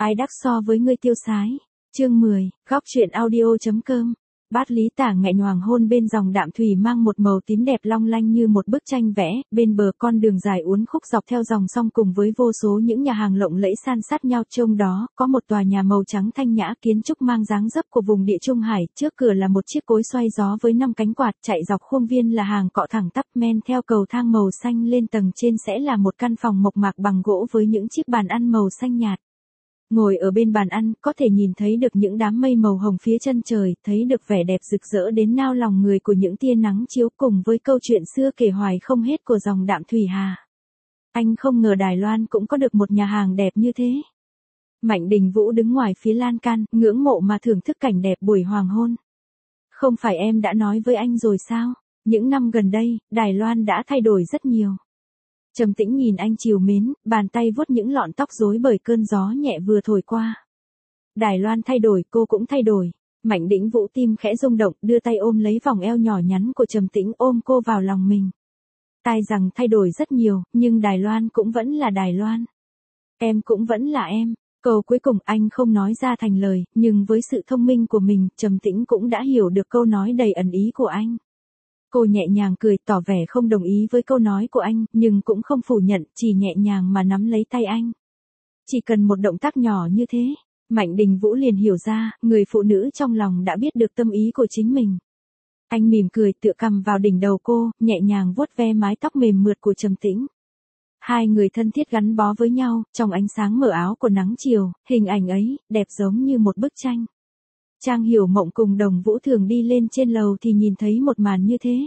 Ai đắc so với ngươi tiêu sái. Chương 10, góc truyện audio.com. Bát Lý Tả nghẹn nhoàng hôn bên dòng đạm thủy mang một màu tím đẹp long lanh như một bức tranh vẽ, bên bờ con đường dài uốn khúc dọc theo dòng sông cùng với vô số những nhà hàng lộng lẫy san sát nhau, trong đó có một tòa nhà màu trắng thanh nhã, kiến trúc mang dáng dấp của vùng địa Trung Hải, trước cửa là một chiếc cối xoay gió với 5 cánh quạt, chạy dọc khuôn viên là hàng cọ thẳng tắp, men theo cầu thang màu xanh lên tầng trên sẽ là một căn phòng mộc mạc bằng gỗ với những chiếc bàn ăn màu xanh nhạt. Ngồi ở bên bàn ăn, có thể nhìn thấy được những đám mây màu hồng phía chân trời, thấy được vẻ đẹp rực rỡ đến nao lòng người của những tia nắng chiếu cùng với câu chuyện xưa kể hoài không hết của dòng đạm thủy hà. Anh không ngờ Đài Loan cũng có được một nhà hàng đẹp như thế. Mạnh Đình Vũ đứng ngoài phía lan can, ngưỡng mộ mà thưởng thức cảnh đẹp buổi hoàng hôn. Không phải em đã nói với anh rồi sao? Những năm gần đây, Đài Loan đã thay đổi rất nhiều. Trầm Tĩnh nhìn anh trìu mến, bàn tay vuốt những lọn tóc rối bởi cơn gió nhẹ vừa thổi qua. Đài Loan thay đổi, cô cũng thay đổi. Mạnh Đình Vũ tim khẽ rung động, đưa tay ôm lấy vòng eo nhỏ nhắn của Trầm Tĩnh, ôm cô vào lòng mình. Tai rằng thay đổi rất nhiều, nhưng Đài Loan cũng vẫn là Đài Loan. Em cũng vẫn là em. Câu cuối cùng anh không nói ra thành lời, nhưng với sự thông minh của mình, Trầm Tĩnh cũng đã hiểu được câu nói đầy ẩn ý của anh. Cô nhẹ nhàng cười, tỏ vẻ không đồng ý với câu nói của anh, nhưng cũng không phủ nhận, chỉ nhẹ nhàng mà nắm lấy tay anh. Chỉ cần một động tác nhỏ như thế, Mạnh Đình Vũ liền hiểu ra, người phụ nữ trong lòng đã biết được tâm ý của chính mình. Anh mỉm cười, tựa cằm vào đỉnh đầu cô, nhẹ nhàng vuốt ve mái tóc mềm mượt của Trầm Tĩnh. Hai người thân thiết gắn bó với nhau, trong ánh sáng mờ áo của nắng chiều, hình ảnh ấy, đẹp giống như một bức tranh. Trang Hiểu Mộng cùng Đồng Vũ Thường đi lên trên lầu thì nhìn thấy một màn như thế.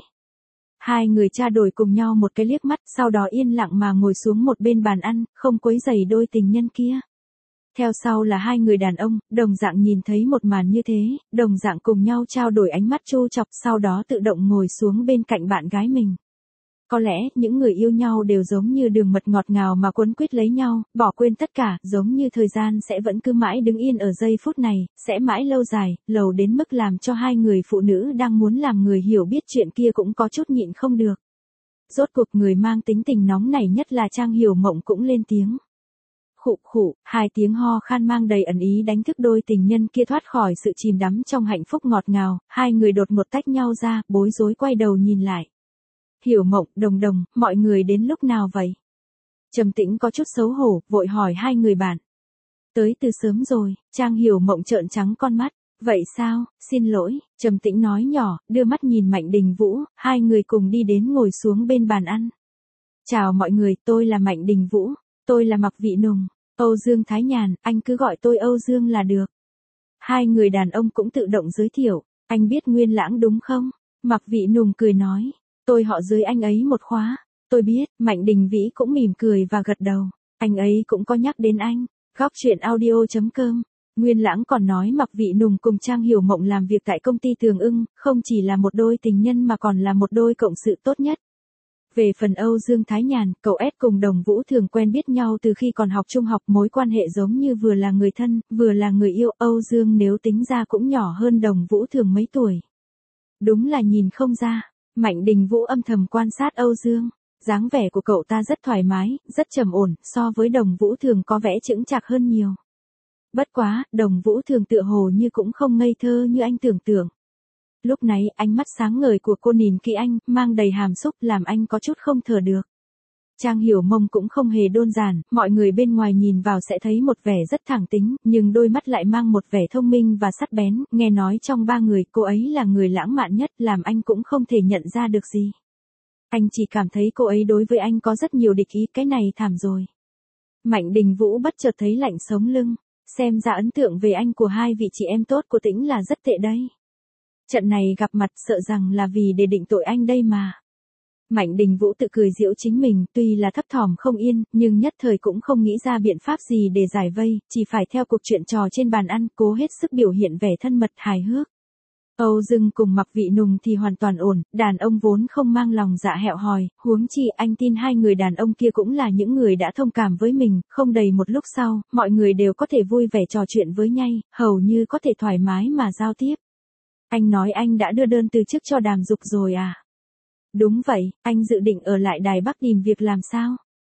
Hai người trao đổi cùng nhau một cái liếc mắt, sau đó yên lặng mà ngồi xuống một bên bàn ăn, không quấy rầy đôi tình nhân kia. Theo sau là hai người đàn ông, đồng dạng nhìn thấy một màn như thế, đồng dạng cùng nhau trao đổi ánh mắt trêu chọc, sau đó tự động ngồi xuống bên cạnh bạn gái mình. Có lẽ, những người yêu nhau đều giống như đường mật ngọt ngào mà quấn quýt lấy nhau, bỏ quên tất cả, giống như thời gian sẽ vẫn cứ mãi đứng yên ở giây phút này, sẽ mãi lâu dài, lâu đến mức làm cho hai người phụ nữ đang muốn làm người hiểu biết chuyện kia cũng có chút nhịn không được. Rốt cuộc người mang tính tình nóng này nhất là Trang Hiểu Mộng cũng lên tiếng. Khụ khụ, hai tiếng ho khan mang đầy ẩn ý đánh thức đôi tình nhân kia thoát khỏi sự chìm đắm trong hạnh phúc ngọt ngào, hai người đột ngột tách nhau ra, bối rối quay đầu nhìn lại. Hiểu Mộng, Đồng Đồng, mọi người đến lúc nào vậy? Trầm Tĩnh có chút xấu hổ, vội hỏi hai người bạn. Tới từ sớm rồi, Trang Hiểu Mộng trợn trắng con mắt. Vậy sao, xin lỗi, Trầm Tĩnh nói nhỏ, đưa mắt nhìn Mạnh Đình Vũ, hai người cùng đi đến ngồi xuống bên bàn ăn. Chào mọi người, tôi là Mạnh Đình Vũ, tôi là Mạc Vị Nùng, Âu Dương Thái Nhàn, anh cứ gọi tôi Âu Dương là được. Hai người đàn ông cũng tự động giới thiệu, anh biết Nguyên Lãng đúng không? Mạc Vị Nùng cười nói. Tôi họ dưới anh ấy một khóa. Tôi biết, Mạnh Đình Vĩ cũng mỉm cười và gật đầu. Anh ấy cũng có nhắc đến anh. Góc truyện audio.com. Nguyên Lãng còn nói Mạc Vị Nùng cùng Trang Hiểu Mộng làm việc tại công ty Tường Ưng, không chỉ là một đôi tình nhân mà còn là một đôi cộng sự tốt nhất. Về phần Âu Dương Thái Nhàn, cậu S cùng Đồng Vũ Thường quen biết nhau từ khi còn học trung học, mối quan hệ giống như vừa là người thân, vừa là người yêu. Âu Dương nếu tính ra cũng nhỏ hơn Đồng Vũ Thường mấy tuổi. Đúng là nhìn không ra. Mạnh Đình Vũ âm thầm quan sát Âu Dương, dáng vẻ của cậu ta rất thoải mái, rất trầm ổn, so với Đồng Vũ Thường có vẻ chững chạc hơn nhiều. Bất quá, Đồng Vũ Thường tựa hồ như cũng không ngây thơ như anh tưởng tượng. Lúc này, ánh mắt sáng ngời của cô nhìn kỹ anh, mang đầy hàm xúc làm anh có chút không thở được. Trang Hiểu Mộng cũng không hề đơn giản, mọi người bên ngoài nhìn vào sẽ thấy một vẻ rất thẳng tính, nhưng đôi mắt lại mang một vẻ thông minh và sắc bén, nghe nói trong ba người, cô ấy là người lãng mạn nhất, làm anh cũng không thể nhận ra được gì. Anh chỉ cảm thấy cô ấy đối với anh có rất nhiều địch ý, cái này thảm rồi. Mạnh Đình Vũ bất chợt thấy lạnh sống lưng, xem ra ấn tượng về anh của hai vị chị em tốt của Tĩnh là rất tệ đây. Trận này gặp mặt sợ rằng là vì để định tội anh đây mà. Mạnh Đình Vũ tự cười giễu chính mình, tuy là thấp thỏm không yên, nhưng nhất thời cũng không nghĩ ra biện pháp gì để giải vây, chỉ phải theo cuộc chuyện trò trên bàn ăn, cố hết sức biểu hiện vẻ thân mật hài hước. Âu Dương cùng Mạc Vị Nùng thì hoàn toàn ổn, đàn ông vốn không mang lòng dạ hẹo hòi, huống chi anh tin hai người đàn ông kia cũng là những người đã thông cảm với mình, không đầy một lúc sau, mọi người đều có thể vui vẻ trò chuyện với nhau, hầu như có thể thoải mái mà giao tiếp. Anh nói anh đã đưa đơn từ chức cho Đàm Dục rồi à? Đúng vậy, anh dự định ở lại Đài Bắc tìm việc làm sao?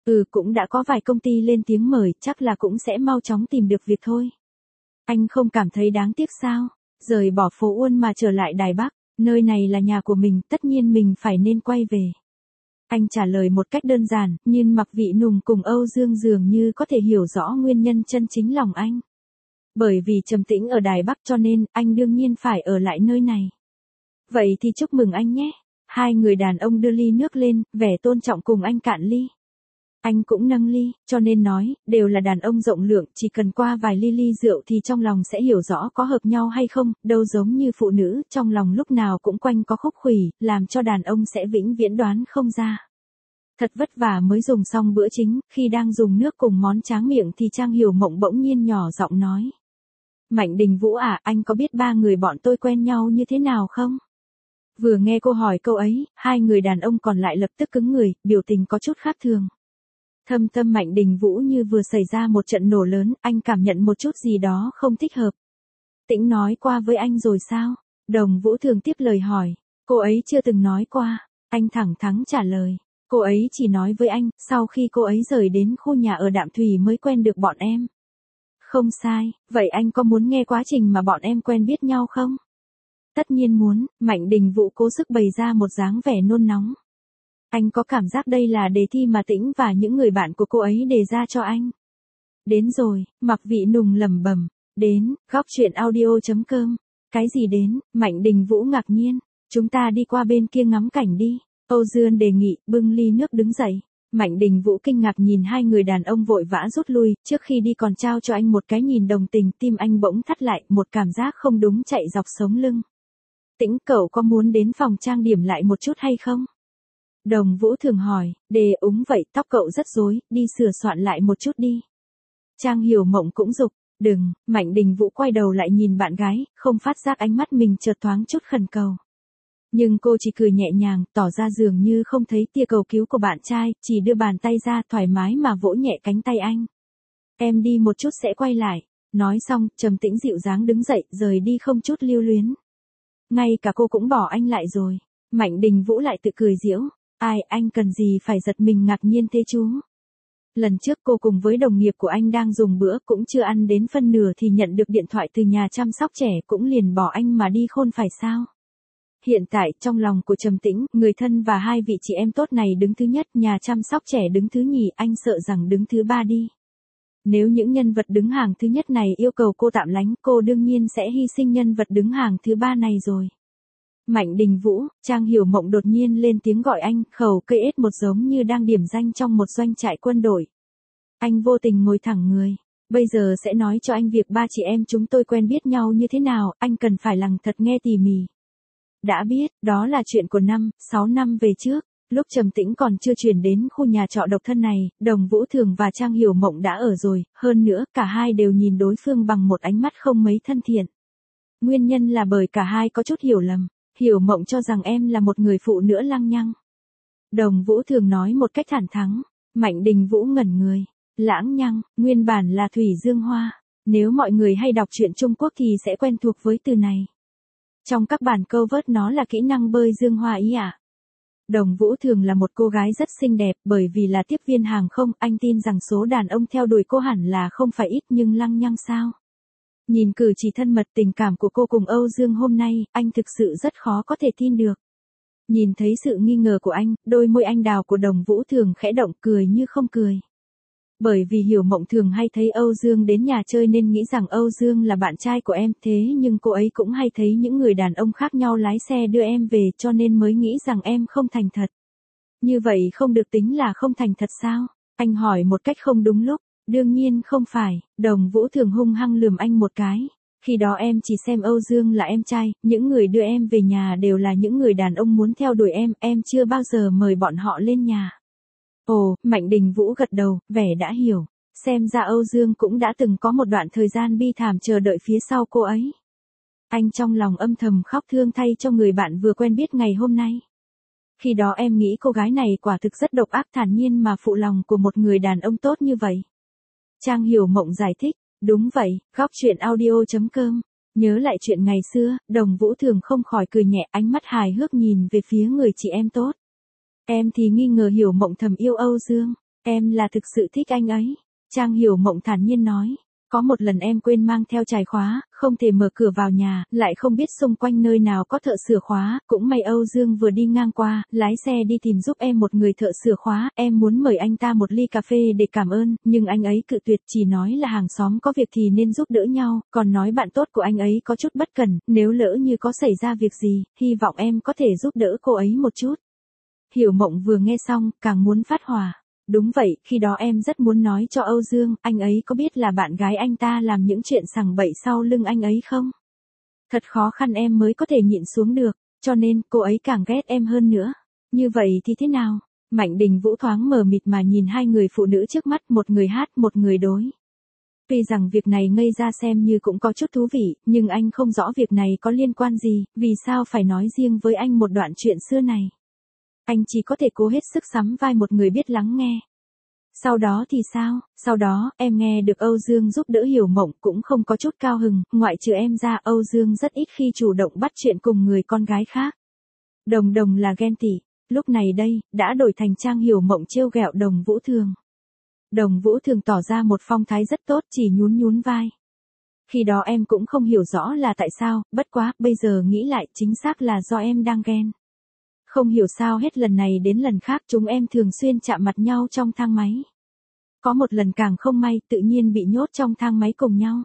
Cũng đã có vài công ty lên tiếng mời, chắc là cũng sẽ mau chóng tìm được việc thôi. Anh không cảm thấy đáng tiếc sao? Rời bỏ phố Uôn mà trở lại Đài Bắc, nơi này là nhà của mình, tất nhiên mình phải nên quay về. Anh trả lời một cách đơn giản, nhưng Mạc Vị Nùng cùng Âu Dương dường như có thể hiểu rõ nguyên nhân chân chính lòng anh. Bởi vì Trầm Tĩnh ở Đài Bắc cho nên, anh đương nhiên phải ở lại nơi này. Vậy thì chúc mừng anh nhé. Hai người đàn ông đưa ly nước lên, vẻ tôn trọng cùng anh cạn ly. Anh cũng nâng ly, cho nên nói, đều là đàn ông rộng lượng, chỉ cần qua vài ly rượu thì trong lòng sẽ hiểu rõ có hợp nhau hay không, đâu giống như phụ nữ, trong lòng lúc nào cũng quanh có khúc khuỷu, làm cho đàn ông sẽ vĩnh viễn đoán không ra. Thật vất vả mới dùng xong bữa chính, khi đang dùng nước cùng món tráng miệng thì Trang Hiểu Mộng bỗng nhiên nhỏ giọng nói. Mạnh Đình Vũ à, anh có biết ba người bọn tôi quen nhau như thế nào không? Vừa nghe cô hỏi câu ấy, hai người đàn ông còn lại lập tức cứng người, biểu tình có chút khác thường. Thâm tâm Mạnh Đình Vũ như vừa xảy ra một trận nổ lớn, anh cảm nhận một chút gì đó không thích hợp. Tĩnh nói qua với anh rồi sao? Đồng Vũ Thường tiếp lời hỏi. Cô ấy chưa từng nói qua. Anh thẳng thắn trả lời. Cô ấy chỉ nói với anh, sau khi cô ấy rời đến khu nhà ở Đạm Thủy mới quen được bọn em. Không sai, vậy anh có muốn nghe quá trình mà bọn em quen biết nhau không? Tất nhiên muốn, Mạnh Đình Vũ cố sức bày ra một dáng vẻ nôn nóng. Anh có cảm giác đây là đề thi mà Tĩnh và những người bạn của cô ấy đề ra cho anh. Đến rồi, Mạc Vị Nùng lẩm bẩm. Đến, góc truyện audio.com. Cái gì đến? Mạnh Đình Vũ ngạc nhiên. Chúng ta đi qua bên kia ngắm cảnh đi. Âu Dương đề nghị, bưng ly nước đứng dậy. Mạnh Đình Vũ kinh ngạc nhìn hai người đàn ông vội vã rút lui, trước khi đi còn trao cho anh một cái nhìn đồng tình, tim anh bỗng thắt lại, một cảm giác không đúng chạy dọc sống lưng. Tĩnh, cậu có muốn đến phòng trang điểm lại một chút hay không? Đồng Vũ Thường hỏi, vậy, tóc cậu rất rối, đi sửa soạn lại một chút đi. Trang Hiểu Mộng cũng giục, đừng, Mạnh Đình Vũ quay đầu lại nhìn bạn gái, không phát giác ánh mắt mình chợt thoáng chút khẩn cầu. Nhưng cô chỉ cười nhẹ nhàng, tỏ ra dường như không thấy tia cầu cứu của bạn trai, chỉ đưa bàn tay ra thoải mái mà vỗ nhẹ cánh tay anh. Em đi một chút sẽ quay lại. Nói xong, Trầm Tĩnh dịu dàng đứng dậy, rời đi không chút lưu luyến. Ngay cả cô cũng bỏ anh lại rồi. Mạnh Đình Vũ lại tự cười giễu. Ai, anh cần gì phải giật mình ngạc nhiên thế chú? Lần trước cô cùng với đồng nghiệp của anh đang dùng bữa cũng chưa ăn đến phân nửa thì nhận được điện thoại từ nhà chăm sóc trẻ cũng liền bỏ anh mà đi khôn phải sao? Hiện tại trong lòng của Trầm Tĩnh, người thân và hai vị chị em tốt này đứng thứ nhất, nhà chăm sóc trẻ đứng thứ nhì, anh sợ rằng đứng thứ ba đi. Nếu những nhân vật đứng hàng thứ nhất này yêu cầu cô tạm lánh, cô đương nhiên sẽ hy sinh nhân vật đứng hàng thứ ba này rồi. Mạnh Đình Vũ, Trang Hiểu Mộng đột nhiên lên tiếng gọi anh, khẩu cây ết một giống như đang điểm danh trong một doanh trại quân đội. Anh vô tình ngồi thẳng người. Bây giờ sẽ nói cho anh việc ba chị em chúng tôi quen biết nhau như thế nào, anh cần phải lằng thật nghe tỉ mỉ. Đã biết, đó là chuyện của 6 năm về trước. Lúc Trầm Tĩnh còn chưa chuyển đến khu nhà trọ độc thân này, Đồng Vũ Thường và Trang Hiểu Mộng đã ở rồi, hơn nữa, cả hai đều nhìn đối phương bằng một ánh mắt không mấy thân thiện. Nguyên nhân là bởi cả hai có chút hiểu lầm. Hiểu Mộng cho rằng em là một người phụ nữ lăng nhăng. Đồng Vũ Thường nói một cách thẳng thắn. Mạnh Đình Vũ ngẩn người. Lãng nhăng, nguyên bản là thủy dương hoa. Nếu mọi người hay đọc truyện Trung Quốc thì sẽ quen thuộc với từ này. Trong các bản câu vớt nó là kỹ năng bơi dương hoa ý ạ. Đồng Vũ Thường là một cô gái rất xinh đẹp, bởi vì là tiếp viên hàng không, anh tin rằng số đàn ông theo đuổi cô hẳn là không phải ít, nhưng lăng nhăng sao? Nhìn cử chỉ thân mật tình cảm của cô cùng Âu Dương hôm nay, anh thực sự rất khó có thể tin được. Nhìn thấy sự nghi ngờ của anh, đôi môi anh đào của Đồng Vũ Thường khẽ động, cười như không cười. Bởi vì Hiểu Mộng thường hay thấy Âu Dương đến nhà chơi nên nghĩ rằng Âu Dương là bạn trai của em, thế nhưng cô ấy cũng hay thấy những người đàn ông khác nhau lái xe đưa em về cho nên mới nghĩ rằng em không thành thật. Như vậy không được tính là không thành thật sao? Anh hỏi một cách không đúng lúc. Đương nhiên không phải, Đồng Vũ Thường hung hăng lườm anh một cái. Khi đó em chỉ xem Âu Dương là em trai, những người đưa em về nhà đều là những người đàn ông muốn theo đuổi em chưa bao giờ mời bọn họ lên nhà. Ồ, Mạnh Đình Vũ gật đầu, vẻ đã hiểu. Xem ra Âu Dương cũng đã từng có một đoạn thời gian bi thảm chờ đợi phía sau cô ấy. Anh trong lòng âm thầm khóc thương thay cho người bạn vừa quen biết ngày hôm nay. Khi đó em nghĩ cô gái này quả thực rất độc ác, thản nhiên mà phụ lòng của một người đàn ông tốt như vậy. Trang Hiểu Mộng giải thích, đúng vậy, góc truyện audio.com. Nhớ lại chuyện ngày xưa, Đồng Vũ Thường không khỏi cười nhẹ, ánh mắt hài hước nhìn về phía người chị em tốt. Em thì nghi ngờ Hiểu Mộng thầm yêu Âu Dương. Em là thực sự thích anh ấy. Trang Hiểu Mộng thản nhiên nói. Có một lần em quên mang theo chìa khóa, không thể mở cửa vào nhà, lại không biết xung quanh nơi nào có thợ sửa khóa, cũng may Âu Dương vừa đi ngang qua, lái xe đi tìm giúp em một người thợ sửa khóa, em muốn mời anh ta một ly cà phê để cảm ơn, nhưng anh ấy cự tuyệt, chỉ nói là hàng xóm có việc thì nên giúp đỡ nhau, còn nói bạn tốt của anh ấy có chút bất cẩn, nếu lỡ như có xảy ra việc gì, hy vọng em có thể giúp đỡ cô ấy một chút. Hiểu Mộng vừa nghe xong, càng muốn phát hỏa. Đúng vậy, khi đó em rất muốn nói cho Âu Dương, anh ấy có biết là bạn gái anh ta làm những chuyện sằng bậy sau lưng anh ấy không? Thật khó khăn em mới có thể nhịn xuống được, cho nên cô ấy càng ghét em hơn nữa. Như vậy thì thế nào? Mạnh Đình Vũ thoáng mờ mịt mà nhìn hai người phụ nữ trước mắt, một người hát, một người đối. Tuy rằng việc này ngây ra xem như cũng có chút thú vị, nhưng anh không rõ việc này có liên quan gì, vì sao phải nói riêng với anh một đoạn chuyện xưa này. Anh chỉ có thể cố hết sức sắm vai một người biết lắng nghe. Sau đó thì sao? Sau đó, em nghe được Âu Dương giúp đỡ Hiểu Mộng cũng không có chút cao hứng, ngoại trừ em ra Âu Dương rất ít khi chủ động bắt chuyện cùng người con gái khác. Đồng Đồng là ghen tị, lúc này đây, đã đổi thành Trang Hiểu Mộng trêu ghẹo Đồng Vũ Thường. Đồng Vũ Thường tỏ ra một phong thái rất tốt, chỉ nhún nhún vai. Khi đó em cũng không hiểu rõ là tại sao, bất quá, bây giờ nghĩ lại chính xác là do em đang ghen. Không hiểu sao hết lần này đến lần khác chúng em thường xuyên chạm mặt nhau trong thang máy. Có một lần càng không may tự nhiên bị nhốt trong thang máy cùng nhau.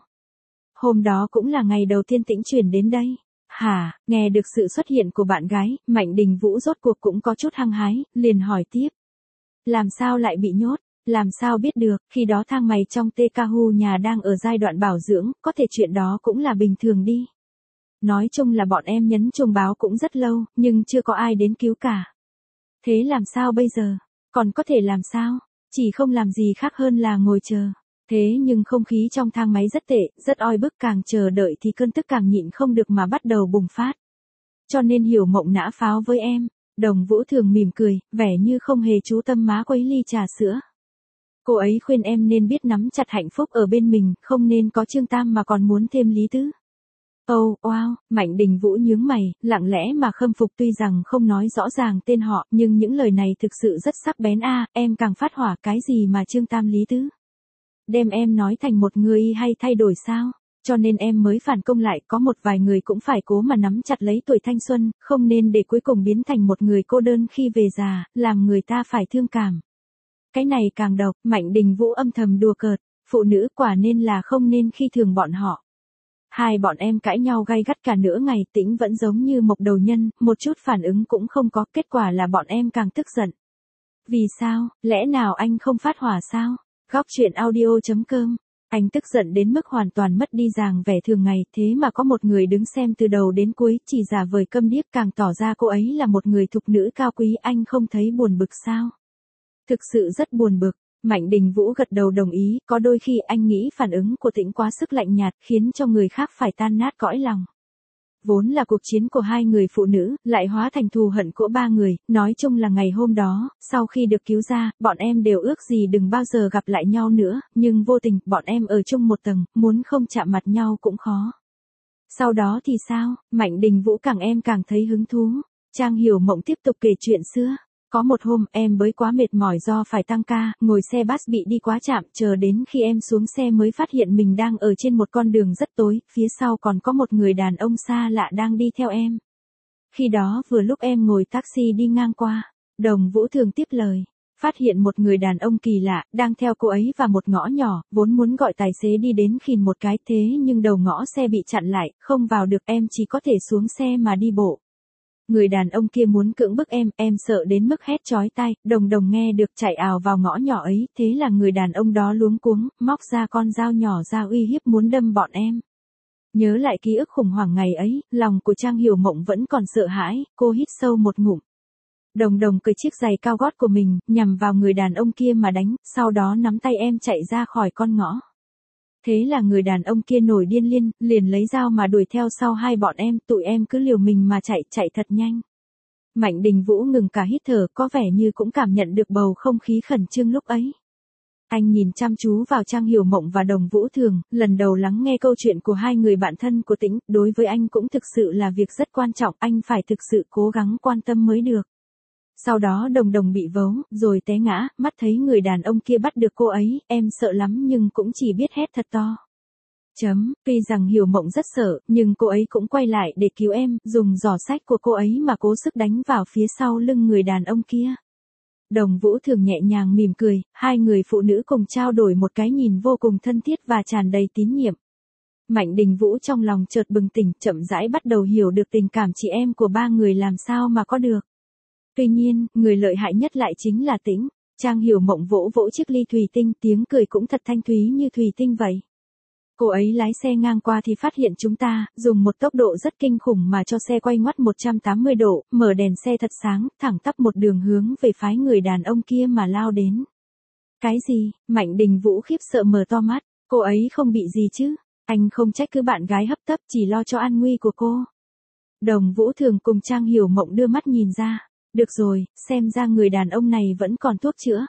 Hôm đó cũng là ngày đầu tiên Tĩnh chuyển đến đây. Hả, nghe được sự xuất hiện của bạn gái, Mạnh Đình Vũ rốt cuộc cũng có chút hăng hái, liền hỏi tiếp. Làm sao lại bị nhốt? Làm sao biết được, khi đó thang máy trong TKU nhà đang ở giai đoạn bảo dưỡng, có thể chuyện đó cũng là bình thường đi. Nói chung là bọn em nhấn chuông báo cũng rất lâu, nhưng chưa có ai đến cứu cả. Thế làm sao bây giờ? Còn có thể làm sao? Chỉ không làm gì khác hơn là ngồi chờ. Thế nhưng không khí trong thang máy rất tệ, rất oi bức, càng chờ đợi thì cơn tức càng nhịn không được mà bắt đầu bùng phát. Cho nên Hiểu Mộng nã pháo với em. Đồng Vũ Thường mỉm cười, vẻ như không hề chú tâm má quấy ly trà sữa. Cô ấy khuyên em nên biết nắm chặt hạnh phúc ở bên mình, không nên có Trương Tam mà còn muốn thêm Lý Tứ. Oh, wow, Mạnh Đình Vũ nhướng mày, lặng lẽ mà khâm phục, tuy rằng không nói rõ ràng tên họ, nhưng những lời này thực sự rất sắc bén a. Em càng phát hỏa, cái gì mà Trương Tam Lý Tứ? Đem em nói thành một người hay thay đổi sao? Cho nên em mới phản công lại, có một vài người cũng phải cố mà nắm chặt lấy tuổi thanh xuân, không nên để cuối cùng biến thành một người cô đơn khi về già, làm người ta phải thương cảm. Cái này càng độc, Mạnh Đình Vũ âm thầm đùa cợt, phụ nữ quả nên là không nên khi thường bọn họ. Hai bọn em cãi nhau gay gắt cả nửa ngày, Tĩnh vẫn giống như mộc đầu nhân, một chút phản ứng cũng không có, kết quả là bọn em càng tức giận. Vì sao, lẽ nào anh không phát hỏa sao? Góc truyện audio.com. Anh tức giận đến mức hoàn toàn mất đi dáng vẻ thường ngày, thế mà có một người đứng xem từ đầu đến cuối, chỉ giả vời câm điếc, càng tỏ ra cô ấy là một người thục nữ cao quý, anh không thấy buồn bực sao? Thực sự rất buồn bực. Mạnh Đình Vũ gật đầu đồng ý, có đôi khi anh nghĩ phản ứng của Tĩnh quá sức lạnh nhạt, khiến cho người khác phải tan nát cõi lòng. Vốn là cuộc chiến của hai người phụ nữ, lại hóa thành thù hận của ba người, nói chung là ngày hôm đó, sau khi được cứu ra, bọn em đều ước gì đừng bao giờ gặp lại nhau nữa, nhưng vô tình, bọn em ở chung một tầng, muốn không chạm mặt nhau cũng khó. Sau đó thì sao? Mạnh Đình Vũ càng thấy hứng thú. Trang Hiểu Mộng tiếp tục kể chuyện xưa. Có một hôm, em bới quá mệt mỏi do phải tăng ca, ngồi xe bus bị đi quá chạm, chờ đến khi em xuống xe mới phát hiện mình đang ở trên một con đường rất tối, phía sau còn có một người đàn ông xa lạ đang đi theo em. Khi đó vừa lúc em ngồi taxi đi ngang qua, Đồng Vũ Thường tiếp lời. Phát hiện một người đàn ông kỳ lạ, đang theo cô ấy vào một ngõ nhỏ, vốn muốn gọi tài xế đi đến khìn một cái, thế nhưng đầu ngõ xe bị chặn lại, không vào được, em chỉ có thể xuống xe mà đi bộ. Người đàn ông kia muốn cưỡng bức em sợ đến mức hét chói tai, Đồng Đồng nghe được chạy ào vào ngõ nhỏ ấy, thế là người đàn ông đó luống cuống, móc ra con dao nhỏ ra uy hiếp muốn đâm bọn em. Nhớ lại ký ức khủng hoảng ngày ấy, lòng của Trang Hiểu Mộng vẫn còn sợ hãi, cô hít sâu một ngụm. Đồng Đồng cởi chiếc giày cao gót của mình, nhằm vào người đàn ông kia mà đánh, sau đó nắm tay em chạy ra khỏi con ngõ. Thế là người đàn ông kia nổi điên liền lấy dao mà đuổi theo sau hai bọn em, tụi em cứ liều mình mà chạy thật nhanh. Mạnh Đình Vũ ngừng cả hít thở, có vẻ như cũng cảm nhận được bầu không khí khẩn trương lúc ấy. Anh nhìn chăm chú vào Trang Hiểu Mộng và Đồng Vũ Thường, lần đầu lắng nghe câu chuyện của hai người bạn thân của Tĩnh, đối với anh cũng thực sự là việc rất quan trọng, anh phải thực sự cố gắng quan tâm mới được. Sau đó Đồng Đồng bị vấu, rồi té ngã, mắt thấy người đàn ông kia bắt được cô ấy, em sợ lắm nhưng cũng chỉ biết hét thật to. Tuy rằng Hiểu Mộng rất sợ, nhưng cô ấy cũng quay lại để cứu em, dùng giỏ sách của cô ấy mà cố sức đánh vào phía sau lưng người đàn ông kia. Đồng Vũ Thường nhẹ nhàng mỉm cười, hai người phụ nữ cùng trao đổi một cái nhìn vô cùng thân thiết và tràn đầy tín nhiệm. Mạnh Đình Vũ trong lòng chợt bừng tỉnh, chậm rãi bắt đầu hiểu được tình cảm chị em của ba người làm sao mà có được. Tuy nhiên, người lợi hại nhất lại chính là Tĩnh. Trang Hiểu Mộng vỗ vỗ chiếc ly thủy tinh, tiếng cười cũng thật thanh thúy như thủy tinh vậy. Cô ấy lái xe ngang qua thì phát hiện chúng ta, dùng một tốc độ rất kinh khủng mà cho xe quay ngoắt 180 độ, mở đèn xe thật sáng, thẳng tắp một đường hướng về phái người đàn ông kia mà lao đến. Cái gì? Mạnh Đình Vũ khiếp sợ mở to mắt, cô ấy không bị gì chứ? Anh không trách cứ bạn gái hấp tấp, chỉ lo cho an nguy của cô. Đồng Vũ Thường cùng Trang Hiểu Mộng đưa mắt nhìn ra. Được rồi, xem ra người đàn ông này vẫn còn thuốc chữa.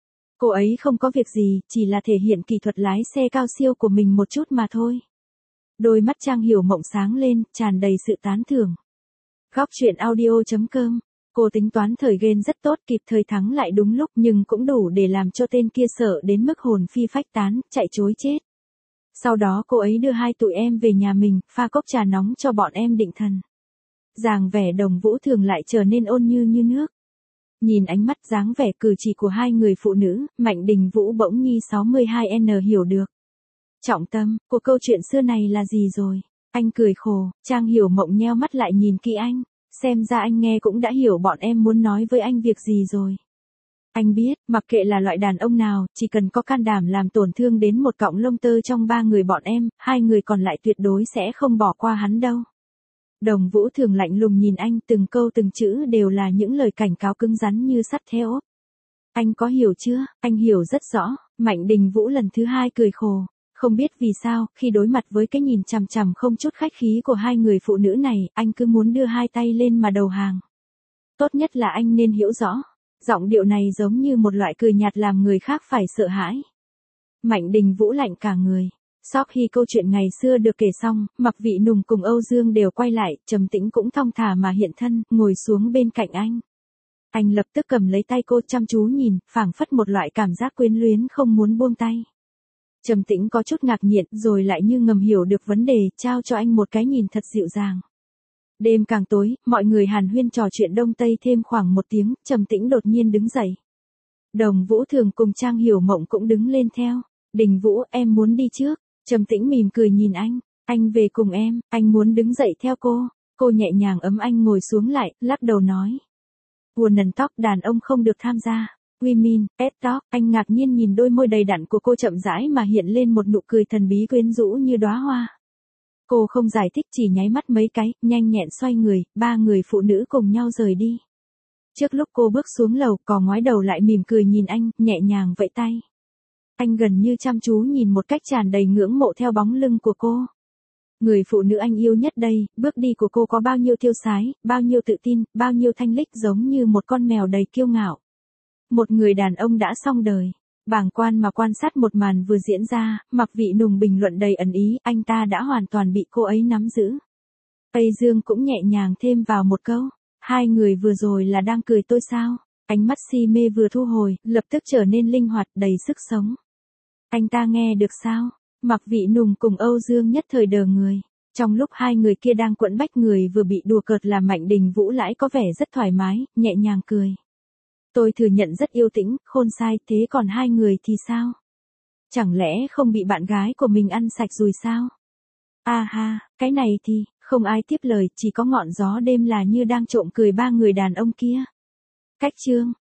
Cô ấy không có việc gì, chỉ là thể hiện kỹ thuật lái xe cao siêu của mình một chút mà thôi. Đôi mắt Trang Hiểu Mộng sáng lên, tràn đầy sự tán thưởng. Góc truyện audio.com. Cô tính toán thời game rất tốt, kịp thời thắng lại đúng lúc, nhưng cũng đủ để làm cho tên kia sợ đến mức hồn phi phách tán, chạy trối chết. Sau đó cô ấy đưa hai tụi em về nhà mình, pha cốc trà nóng cho bọn em định thần. Dáng vẻ Đồng Vũ Thường lại trở nên ôn như nước. Nhìn ánh mắt dáng vẻ cử chỉ của hai người phụ nữ, Mạnh Đình Vũ bỗng nhi 62N hiểu được. Trọng tâm của câu chuyện xưa này là gì rồi? Anh cười khổ, Trang Hiểu Mộng nheo mắt lại nhìn kỹ anh. Xem ra anh nghe cũng đã hiểu bọn em muốn nói với anh việc gì rồi. Anh biết, mặc kệ là loại đàn ông nào, chỉ cần có can đảm làm tổn thương đến một cọng lông tơ trong ba người bọn em, hai người còn lại tuyệt đối sẽ không bỏ qua hắn đâu. Đồng Vũ Thường lạnh lùng nhìn anh, từng câu từng chữ đều là những lời cảnh cáo cứng rắn như sắt thép. Anh có hiểu chưa? Anh hiểu rất rõ. Mạnh Đình Vũ lần thứ hai cười khổ. Không biết vì sao, khi đối mặt với cái nhìn chằm chằm không chút khách khí của hai người phụ nữ này, anh cứ muốn đưa hai tay lên mà đầu hàng. Tốt nhất là anh nên hiểu rõ. Giọng điệu này giống như một loại cười nhạt làm người khác phải sợ hãi. Mạnh Đình Vũ lạnh cả người. Sau khi câu chuyện ngày xưa được kể xong, Mặc Vị Nùng cùng Âu Dương đều quay lại, Trầm Tĩnh cũng thong thả mà hiện thân, ngồi xuống bên cạnh anh. Anh lập tức cầm lấy tay cô chăm chú nhìn, phảng phất một loại cảm giác quyến luyến không muốn buông tay. Trầm Tĩnh có chút ngạc nhiên, rồi lại như ngầm hiểu được vấn đề, trao cho anh một cái nhìn thật dịu dàng. Đêm càng tối, mọi người hàn huyên trò chuyện đông tây thêm khoảng 1 tiếng, Trầm Tĩnh đột nhiên đứng dậy. Đồng Vũ Thường cùng Trang Hiểu Mộng cũng đứng lên theo. Đình Vũ, em muốn đi trước. Trầm Tĩnh mỉm cười nhìn anh về cùng em, anh muốn đứng dậy theo cô. Cô nhẹ nhàng ấm anh ngồi xuống lại, lắc đầu nói. Women talk đàn ông không được tham gia. Women, pet talk, anh ngạc nhiên nhìn đôi môi đầy đặn của cô chậm rãi mà hiện lên một nụ cười thần bí quyến rũ như đóa hoa. Cô không giải thích chỉ nháy mắt mấy cái, nhanh nhẹn xoay người, ba người phụ nữ cùng nhau rời đi. Trước lúc cô bước xuống lầu, cò ngoái đầu lại mỉm cười nhìn anh, nhẹ nhàng vẫy tay. Anh gần như chăm chú nhìn một cách tràn đầy ngưỡng mộ theo bóng lưng của cô. Người phụ nữ anh yêu nhất đây, bước đi của cô có bao nhiêu tiêu sái, bao nhiêu tự tin, bao nhiêu thanh lịch giống như một con mèo đầy kiêu ngạo. Một người đàn ông đã xong đời. Bàng quan mà quan sát một màn vừa diễn ra, Mặc Vị Nùng bình luận đầy ẩn ý, anh ta đã hoàn toàn bị cô ấy nắm giữ. Tây Dương cũng nhẹ nhàng thêm vào một câu, hai người vừa rồi là đang cười tôi sao? Ánh mắt si mê vừa thu hồi, lập tức trở nên linh hoạt, đầy sức sống. Anh ta nghe được sao? Mặc Vị Nùng cùng Âu Dương nhất thời đờ người. Trong lúc hai người kia đang quẫn bách người vừa bị đùa cợt là Mạnh Đình Vũ lại có vẻ rất thoải mái, nhẹ nhàng cười. Tôi thừa nhận rất yêu Tĩnh, khôn sai, thế còn hai người thì sao? Chẳng lẽ không bị bạn gái của mình ăn sạch rồi sao? À ha, cái này thì, không ai tiếp lời, chỉ có ngọn gió đêm là như đang trộm cười ba người đàn ông kia. Cách chương.